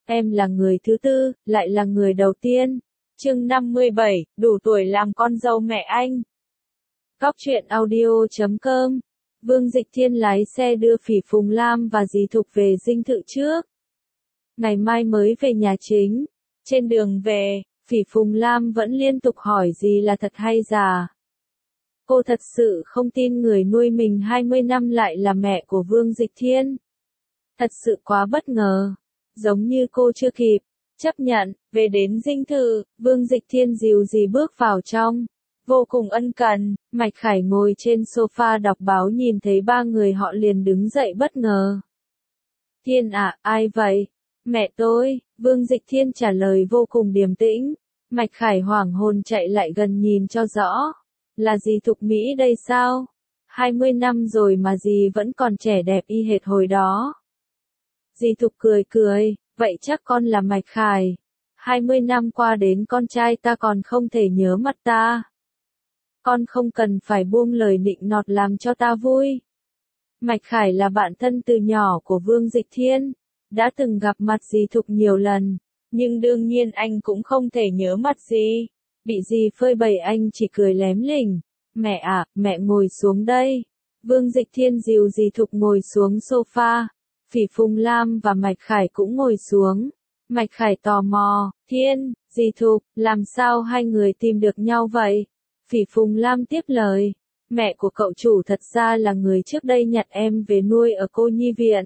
Em là người thứ tư, lại là người đầu tiên. Chương 57, đủ tuổi làm con dâu mẹ anh. Góc truyện audio.com. Vương Dịch Thiên lái xe đưa Phỉ Phùng Lam và dì Thục về dinh thự trước. Ngày mai mới về nhà chính. Trên đường về, Phỉ Phùng Lam vẫn liên tục hỏi dì là thật hay giả. Cô thật sự không tin người nuôi mình 20 năm lại là mẹ của Vương Dịch Thiên. Thật sự quá bất ngờ. Giống như cô chưa kịp chấp nhận, về đến dinh thự, Vương Dịch Thiên dìu dì bước vào trong. Vô cùng ân cần, Mạch Khải ngồi trên sofa đọc báo nhìn thấy ba người họ liền đứng dậy bất ngờ. Thiên ạ, ai vậy? Mẹ tôi, Vương Dịch Thiên trả lời vô cùng điềm tĩnh. Mạch Khải hoảng hồn chạy lại gần nhìn cho rõ. Là dì Thục Mỹ đây sao? 20 năm rồi mà dì vẫn còn trẻ đẹp y hệt hồi đó. Dì Thục cười cười, vậy chắc con là Mạch Khải. 20 năm qua đến con trai ta còn không thể nhớ mặt ta. Con không cần phải buông lời nịnh nọt làm cho ta vui. Mạch Khải là bạn thân từ nhỏ của Vương Dịch Thiên, đã từng gặp mặt dì Thục nhiều lần, nhưng đương nhiên anh cũng không thể nhớ mặt dì. Bị dì phơi bày anh chỉ cười lém lỉnh. Mẹ à, mẹ ngồi xuống đây. Vương Dịch Thiên dìu dì Thục ngồi xuống sofa. Phỉ Phùng Lam và Mạch Khải cũng ngồi xuống. Mạch Khải tò mò, Thiên, dì Thục, làm sao hai người tìm được nhau vậy? Phỉ Phùng Lam tiếp lời, mẹ của cậu chủ thật ra là người trước đây nhặt em về nuôi ở cô nhi viện.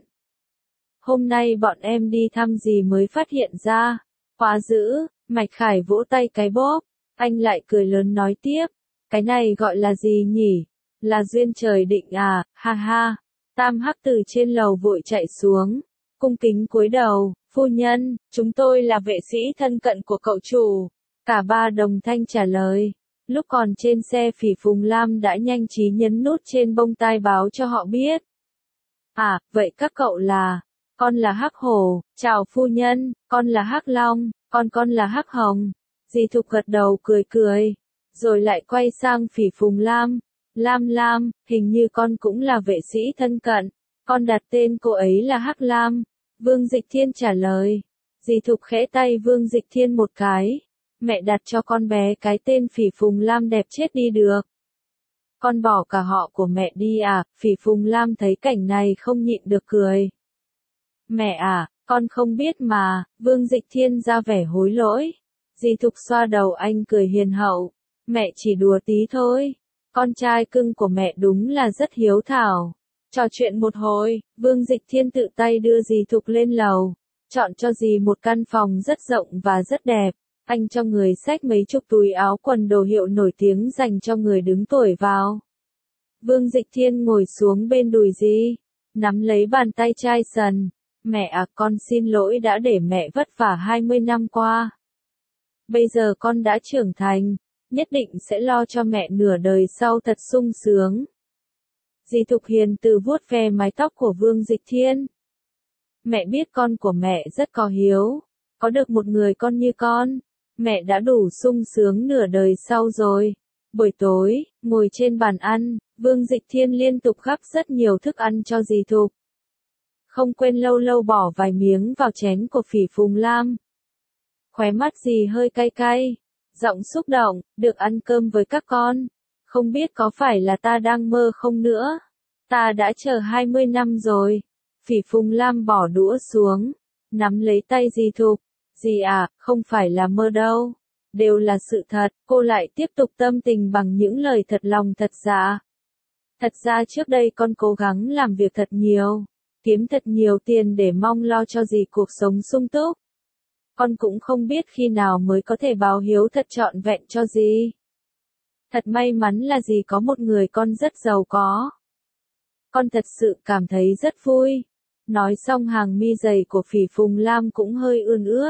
Hôm nay bọn em đi thăm dì mới phát hiện ra. Quá dữ, Mạch Khải vỗ tay cái bóp, anh lại cười lớn nói tiếp, cái này gọi là gì nhỉ? Là duyên trời định à, ha ha. Tam Hắc từ trên lầu vội chạy xuống, cung kính cúi đầu, phu nhân, chúng tôi là vệ sĩ thân cận của cậu chủ. Cả ba đồng thanh trả lời. Lúc còn trên xe Phỉ Phùng Lam đã nhanh trí nhấn nút trên bông tai báo cho họ biết. À, vậy các cậu là, con là Hắc Hổ, chào phu nhân, con là Hắc Long, con là Hắc Hồng. Dì Thục gật đầu cười cười, rồi lại quay sang Phỉ Phùng Lam. Lam, hình như con cũng là vệ sĩ thân cận, con đặt tên cô ấy là Hắc Lam. Vương Dịch Thiên trả lời. Dì Thục khẽ tay Vương Dịch Thiên một cái. Mẹ đặt cho con bé cái tên Phỉ Phùng Lam đẹp chết đi được. Con bỏ cả họ của mẹ đi à? Phỉ Phùng Lam thấy cảnh này không nhịn được cười. Mẹ à, con không biết mà. Vương Dịch Thiên ra vẻ hối lỗi. Dì Thục xoa đầu anh cười hiền hậu. Mẹ chỉ đùa tí thôi. Con trai cưng của mẹ đúng là rất hiếu thảo. Trò chuyện một hồi, Vương Dịch Thiên tự tay đưa dì Thục lên lầu, chọn cho dì một căn phòng rất rộng và rất đẹp. Anh cho người xách mấy chục túi áo quần đồ hiệu nổi tiếng dành cho người đứng tuổi vào. Vương Dịch Thiên ngồi xuống bên đùi dì, nắm lấy bàn tay trai sần. Mẹ à, con xin lỗi đã để mẹ vất vả 20 năm qua. Bây giờ con đã trưởng thành, nhất định sẽ lo cho mẹ nửa đời sau thật sung sướng. Dì Thục hiền từ vuốt ve mái tóc của Vương Dịch Thiên. Mẹ biết con của mẹ rất có hiếu, có được một người con như con, mẹ đã đủ sung sướng nửa đời sau rồi. Buổi tối, ngồi trên bàn ăn, Vương Dịch Thiên liên tục gắp rất nhiều thức ăn cho dì Thục. Không quên lâu lâu bỏ vài miếng vào chén của Phỉ Phùng Lam. Khóe mắt dì hơi cay cay, giọng xúc động, được ăn cơm với các con. Không biết có phải là ta đang mơ không nữa? Ta đã chờ 20 năm rồi. Phỉ Phùng Lam bỏ đũa xuống, nắm lấy tay dì Thục. Dì à, không phải là mơ đâu. Đều là sự thật. Cô lại tiếp tục tâm tình bằng những lời thật lòng thật dạ. Thật ra trước đây con cố gắng làm việc thật nhiều, kiếm thật nhiều tiền để mong lo cho dì cuộc sống sung túc. Con cũng không biết khi nào mới có thể báo hiếu thật trọn vẹn cho dì. Thật may mắn là dì có một người con rất giàu có. Con thật sự cảm thấy rất vui. Nói xong hàng mi dày của Phỉ Phùng Lam cũng hơi ươn ướt.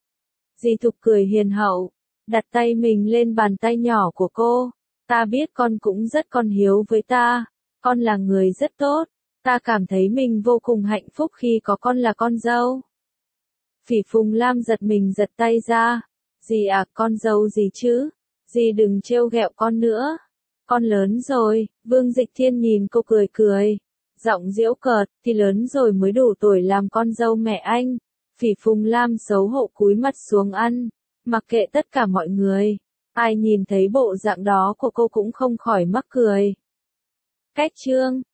Dì Thục cười hiền hậu, đặt tay mình lên bàn tay nhỏ của cô. Ta biết con cũng rất con hiếu với ta. Con là người rất tốt. Ta cảm thấy mình vô cùng hạnh phúc khi có con là con dâu. Phỉ Phùng Lam giật mình giật tay ra. Dì à, con dâu gì chứ? Dì đừng trêu ghẹo con nữa. Con lớn rồi. Vương Dịch Thiên nhìn cô cười cười, giọng giễu cợt, thì lớn rồi mới đủ tuổi làm con dâu mẹ anh. Phỉ Phùng Lam xấu hổ cúi mặt xuống ăn, mặc kệ tất cả mọi người. Ai nhìn thấy bộ dạng đó của cô cũng không khỏi mắc cười. Cách chương